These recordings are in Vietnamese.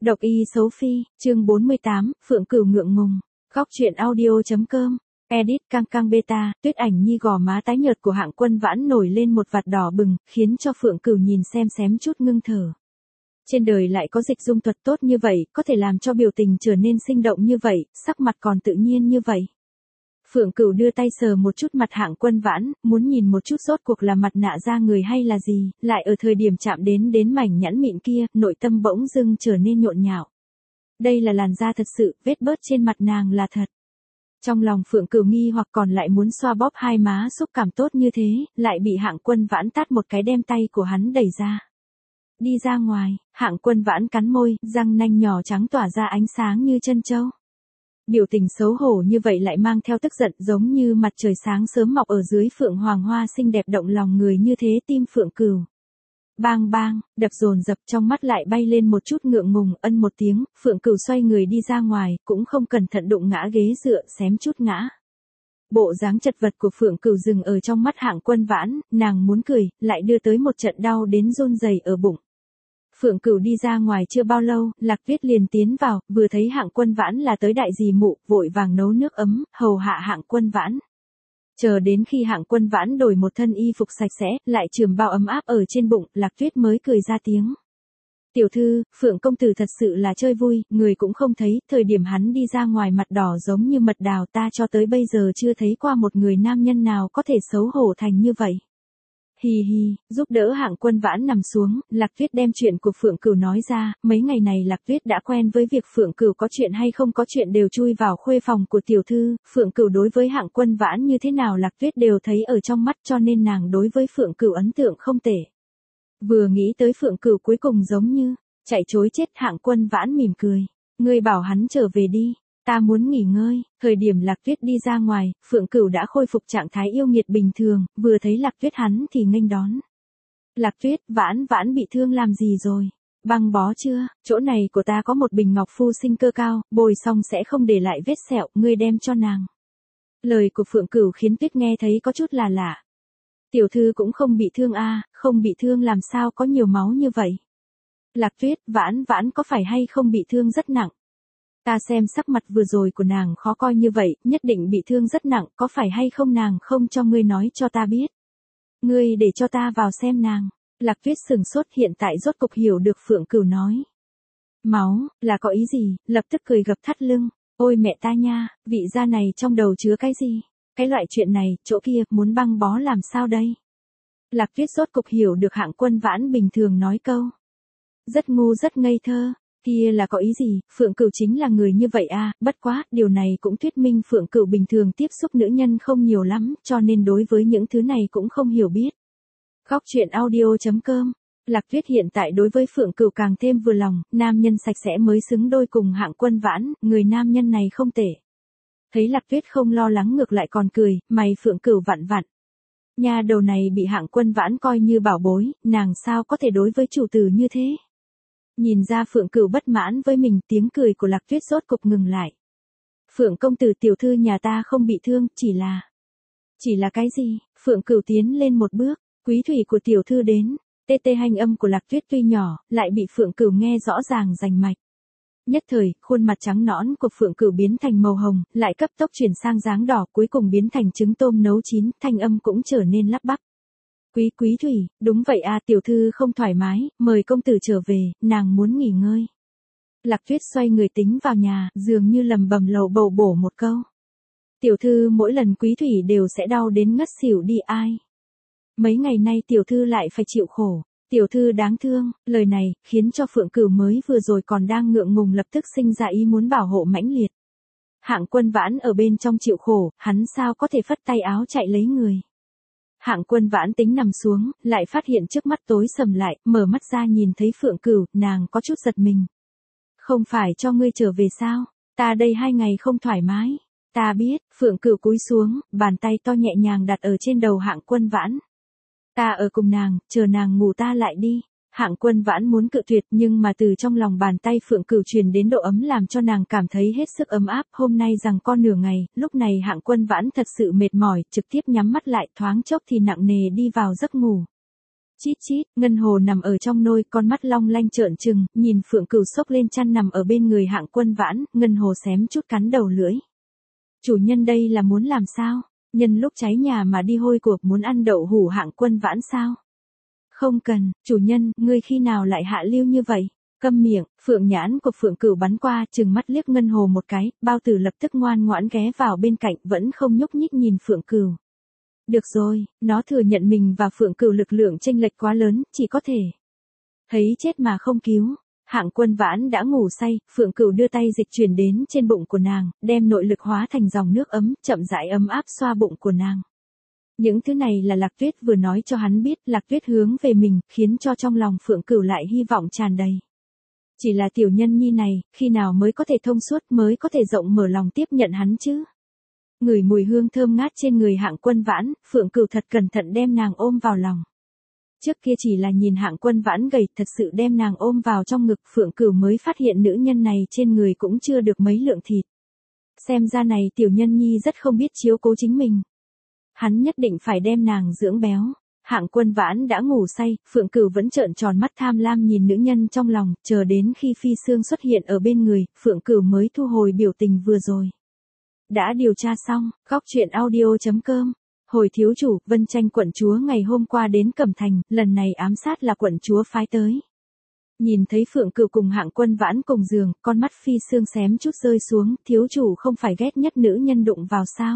Độc y xấu phi, chương 48, Phượng Cửu ngượng ngùng. Góc truyện audio.com. Edit căng căng beta, Tuyết Ảnh Nhi gò má tái nhợt của Hạng Quân Vãn nổi lên một vạt đỏ bừng, khiến cho Phượng Cửu nhìn xem xém chút ngưng thở. Trên đời lại có dịch dung thuật tốt như vậy, có thể làm cho biểu tình trở nên sinh động như vậy, sắc mặt còn tự nhiên như vậy. Phượng Cửu đưa tay sờ một chút mặt Hạng Quân Vãn, muốn nhìn một chút rốt cuộc là mặt nạ da người hay là gì, lại ở thời điểm chạm đến mảnh nhẵn mịn kia, nội tâm bỗng dưng trở nên nhộn nhạo. Đây là làn da thật sự, vết bớt trên mặt nàng là thật. Trong lòng Phượng Cửu nghi hoặc còn lại muốn xoa bóp hai má xúc cảm tốt như thế, lại bị Hạng Quân Vãn tát một cái đem tay của hắn đẩy ra. Đi ra ngoài, Hạng Quân Vãn cắn môi, răng nanh nhỏ trắng tỏa ra ánh sáng như chân châu. Biểu tình xấu hổ như vậy lại mang theo tức giận giống như mặt trời sáng sớm mọc ở dưới phượng hoàng hoa xinh đẹp động lòng người như thế tim Phượng Cửu. Bang bang, đập dồn dập trong mắt lại bay lên một chút ngượng ngùng ân một tiếng, Phượng Cửu xoay người đi ra ngoài, cũng không cẩn thận đụng ngã ghế dựa xém chút ngã. Bộ dáng chật vật của Phượng Cửu dừng ở trong mắt Hạng Quân Vãn, nàng muốn cười, lại đưa tới một trận đau đến run rẩy ở bụng. Phượng Cửu đi ra ngoài chưa bao lâu, Lạc Tuyết liền tiến vào, vừa thấy Hạng Quân Vãn là tới đại dì mụ, vội vàng nấu nước ấm, hầu hạ Hạng Quân Vãn. Chờ đến khi Hạng Quân Vãn đổi một thân y phục sạch sẽ, lại chườm bao ấm áp ở trên bụng, Lạc Tuyết mới cười ra tiếng. Tiểu thư, Phượng công tử thật sự là chơi vui, người cũng không thấy, thời điểm hắn đi ra ngoài mặt đỏ giống như mật đào, ta cho tới bây giờ chưa thấy qua một người nam nhân nào có thể xấu hổ thành như vậy. Hì hì, giúp đỡ Hạng Quân Vãn nằm xuống, Lạc Tuyết đem chuyện của Phượng Cửu nói ra, mấy ngày này Lạc Tuyết đã quen với việc Phượng Cửu có chuyện hay không có chuyện đều chui vào khuê phòng của tiểu thư, Phượng Cửu đối với Hạng Quân Vãn như thế nào Lạc Tuyết đều thấy ở trong mắt cho nên nàng đối với Phượng Cửu ấn tượng không tệ. Vừa nghĩ tới Phượng Cửu cuối cùng giống như chạy trối chết Hạng Quân Vãn mỉm cười, ngươi bảo hắn trở về đi. Ta muốn nghỉ ngơi, thời điểm Lạc Tuyết đi ra ngoài, Phượng Cửu đã khôi phục trạng thái yêu nghiệt bình thường, vừa thấy Lạc Tuyết hắn thì nghênh đón. Lạc Tuyết, Vãn Vãn bị thương làm gì rồi? Băng bó chưa? Chỗ này của ta có một bình ngọc phu sinh cơ cao, bồi xong sẽ không để lại vết sẹo, ngươi đem cho nàng. Lời của Phượng Cửu khiến Tuyết nghe thấy có chút là lạ. Tiểu thư cũng không bị thương a, không bị thương làm sao có nhiều máu như vậy? Lạc Tuyết, Vãn Vãn có phải hay không bị thương rất nặng? Ta xem sắc mặt vừa rồi của nàng khó coi như vậy, nhất định bị thương rất nặng, có phải hay không nàng không cho ngươi nói cho ta biết. Ngươi để cho ta vào xem nàng. Lạc Tuyết sừng sốt hiện tại rốt cục hiểu được Phượng Cửu nói. Máu, là có ý gì, lập tức cười gập thắt lưng. Ôi mẹ ta nha, vị da này trong đầu chứa cái gì? Cái loại chuyện này, chỗ kia, muốn băng bó làm sao đây? Lạc Tuyết rốt cục hiểu được Hạng Quân Vãn bình thường nói câu. Rất ngu rất ngây thơ. Kia là có ý gì, Phượng Cửu chính là người như vậy à, bất quá, điều này cũng thuyết minh Phượng Cửu bình thường tiếp xúc nữ nhân không nhiều lắm, cho nên đối với những thứ này cũng không hiểu biết. Góc truyện audio.com. Lạc Tuyết hiện tại đối với Phượng Cửu càng thêm vừa lòng, nam nhân sạch sẽ mới xứng đôi cùng Hạng Quân Vãn, người nam nhân này không tệ. Thấy Lạc Tuyết không lo lắng ngược lại còn cười, mày Phượng Cửu vặn vặn. Nhà đầu này bị Hạng Quân Vãn coi như bảo bối, nàng sao có thể đối với chủ tử như thế? Nhìn ra Phượng Cửu bất mãn với mình, tiếng cười của Lạc Tuyết rốt cục ngừng lại. Phượng công tử tiểu thư nhà ta không bị thương, chỉ là cái gì? Phượng Cửu tiến lên một bước, quý thủy của tiểu thư đến. Tê tê hành âm của Lạc Tuyết tuy nhỏ, lại bị Phượng Cửu nghe rõ ràng rành mạch. Nhất thời, khuôn mặt trắng nõn của Phượng Cửu biến thành màu hồng, lại cấp tốc chuyển sang dáng đỏ, cuối cùng biến thành trứng tôm nấu chín, thanh âm cũng trở nên lắp bắp. Quý thủy, đúng vậy a, tiểu thư không thoải mái, mời công tử trở về, nàng muốn nghỉ ngơi. Lạc Tuyết xoay người tính vào nhà, dường như lầm bầm lầu bầu bổ một câu. Tiểu thư mỗi lần quý thủy đều sẽ đau đến ngất xỉu đi ai. Mấy ngày nay tiểu thư lại phải chịu khổ, tiểu thư đáng thương, lời này, khiến cho Phượng Cửu mới vừa rồi còn đang ngượng ngùng lập tức sinh ra ý muốn bảo hộ mãnh liệt. Hạng Quân Vãn ở bên trong chịu khổ, hắn sao có thể phất tay áo chạy lấy người. Hạng Quân Vãn tính nằm xuống, lại phát hiện trước mắt tối sầm lại, mở mắt ra nhìn thấy Phượng Cửu, nàng có chút giật mình. Không phải cho ngươi trở về sao? Ta đây 2 ngày không thoải mái. Ta biết, Phượng Cửu cúi xuống, bàn tay to nhẹ nhàng đặt ở trên đầu Hạng Quân Vãn. Ta ở cùng nàng, chờ nàng ngủ ta lại đi. Hạng Quân Vãn muốn cự tuyệt nhưng mà từ trong lòng bàn tay Phượng Cửu truyền đến độ ấm làm cho nàng cảm thấy hết sức ấm áp. Hôm nay rằng con nửa ngày, lúc này Hạng Quân Vãn thật sự mệt mỏi, trực tiếp nhắm mắt lại thoáng chốc thì nặng nề đi vào giấc ngủ. Chít chít, Ngân Hồ nằm ở trong nôi, con mắt long lanh trợn trừng, nhìn Phượng Cửu xốc lên chăn nằm ở bên người Hạng Quân Vãn, Ngân Hồ xém chút cắn đầu lưỡi. Chủ nhân đây là muốn làm sao? Nhân lúc cháy nhà mà đi hôi cuộc muốn ăn đậu hủ Hạng Quân Vãn sao? Không cần, chủ nhân, ngươi khi nào lại hạ lưu như vậy? Câm miệng, phượng nhãn của Phượng Cửu bắn qua, trừng mắt liếc Ngân Hồ một cái, Bao Tử lập tức ngoan ngoãn ghé vào bên cạnh, vẫn không nhúc nhích nhìn Phượng Cửu. Được rồi, nó thừa nhận mình và Phượng Cửu lực lượng chênh lệch quá lớn, chỉ có thể thấy chết mà không cứu. Hạng Quân Vãn đã ngủ say, Phượng Cửu đưa tay dịch chuyển đến trên bụng của nàng, đem nội lực hóa thành dòng nước ấm, chậm rãi ấm áp xoa bụng của nàng. Những thứ này là Lạc Tuyết vừa nói cho hắn biết, Lạc Tuyết hướng về mình, khiến cho trong lòng Phượng Cửu lại hy vọng tràn đầy. Chỉ là tiểu nhân nhi này, khi nào mới có thể thông suốt, mới có thể rộng mở lòng tiếp nhận hắn chứ? Ngửi mùi hương thơm ngát trên người Hạng Quân Vãn, Phượng Cửu thật cẩn thận đem nàng ôm vào lòng. Trước kia chỉ là nhìn Hạng Quân Vãn gầy, thật sự đem nàng ôm vào trong ngực, Phượng Cửu mới phát hiện nữ nhân này trên người cũng chưa được mấy lượng thịt. Xem ra này tiểu nhân nhi rất không biết chiếu cố chính mình. Hắn nhất định phải đem nàng dưỡng béo. Hạng Quân Vãn đã ngủ say, Phượng Cửu vẫn trợn tròn mắt tham lam nhìn nữ nhân trong lòng, chờ đến khi Phi Sương xuất hiện ở bên người, Phượng Cửu mới thu hồi biểu tình vừa rồi. Đã điều tra xong, góc truyện audio.com. Hồi thiếu chủ, Vân Tranh quận chúa ngày hôm qua đến Cẩm Thành, lần này ám sát là quận chúa phái tới. Nhìn thấy Phượng Cửu cùng Hạng Quân Vãn cùng giường, con mắt Phi Sương xém chút rơi xuống, thiếu chủ không phải ghét nhất nữ nhân đụng vào sao?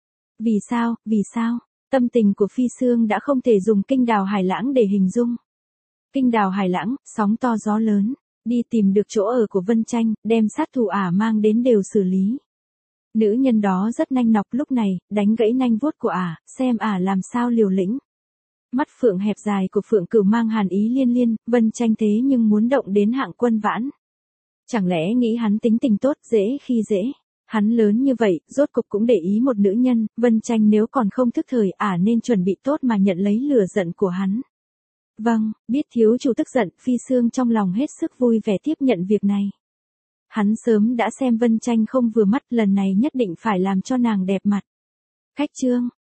Vì sao? Tâm tình của Phi Sương đã không thể dùng kinh đào hải lãng để hình dung. Kinh đào hải lãng, sóng to gió lớn, đi tìm được chỗ ở của Vân Tranh, đem sát thủ ả mang đến đều xử lý. Nữ nhân đó rất nanh nọc lúc này, đánh gãy nanh vuốt của ả, xem ả làm sao liều lĩnh. Mắt phượng hẹp dài của Phượng Cửu mang hàn ý liên liên, Vân Tranh thế nhưng muốn động đến Hạng Quân Vãn. Chẳng lẽ nghĩ hắn tính tình tốt, dễ khi dễ. Hắn lớn như vậy, rốt cục cũng để ý một nữ nhân, Vân Tranh nếu còn không thức thời ả nên chuẩn bị tốt mà nhận lấy lửa giận của hắn. Vâng, biết thiếu chủ tức giận, Phi Sương trong lòng hết sức vui vẻ tiếp nhận việc này. Hắn sớm đã xem Vân Tranh không vừa mắt, lần này nhất định phải làm cho nàng đẹp mặt. Khách trương,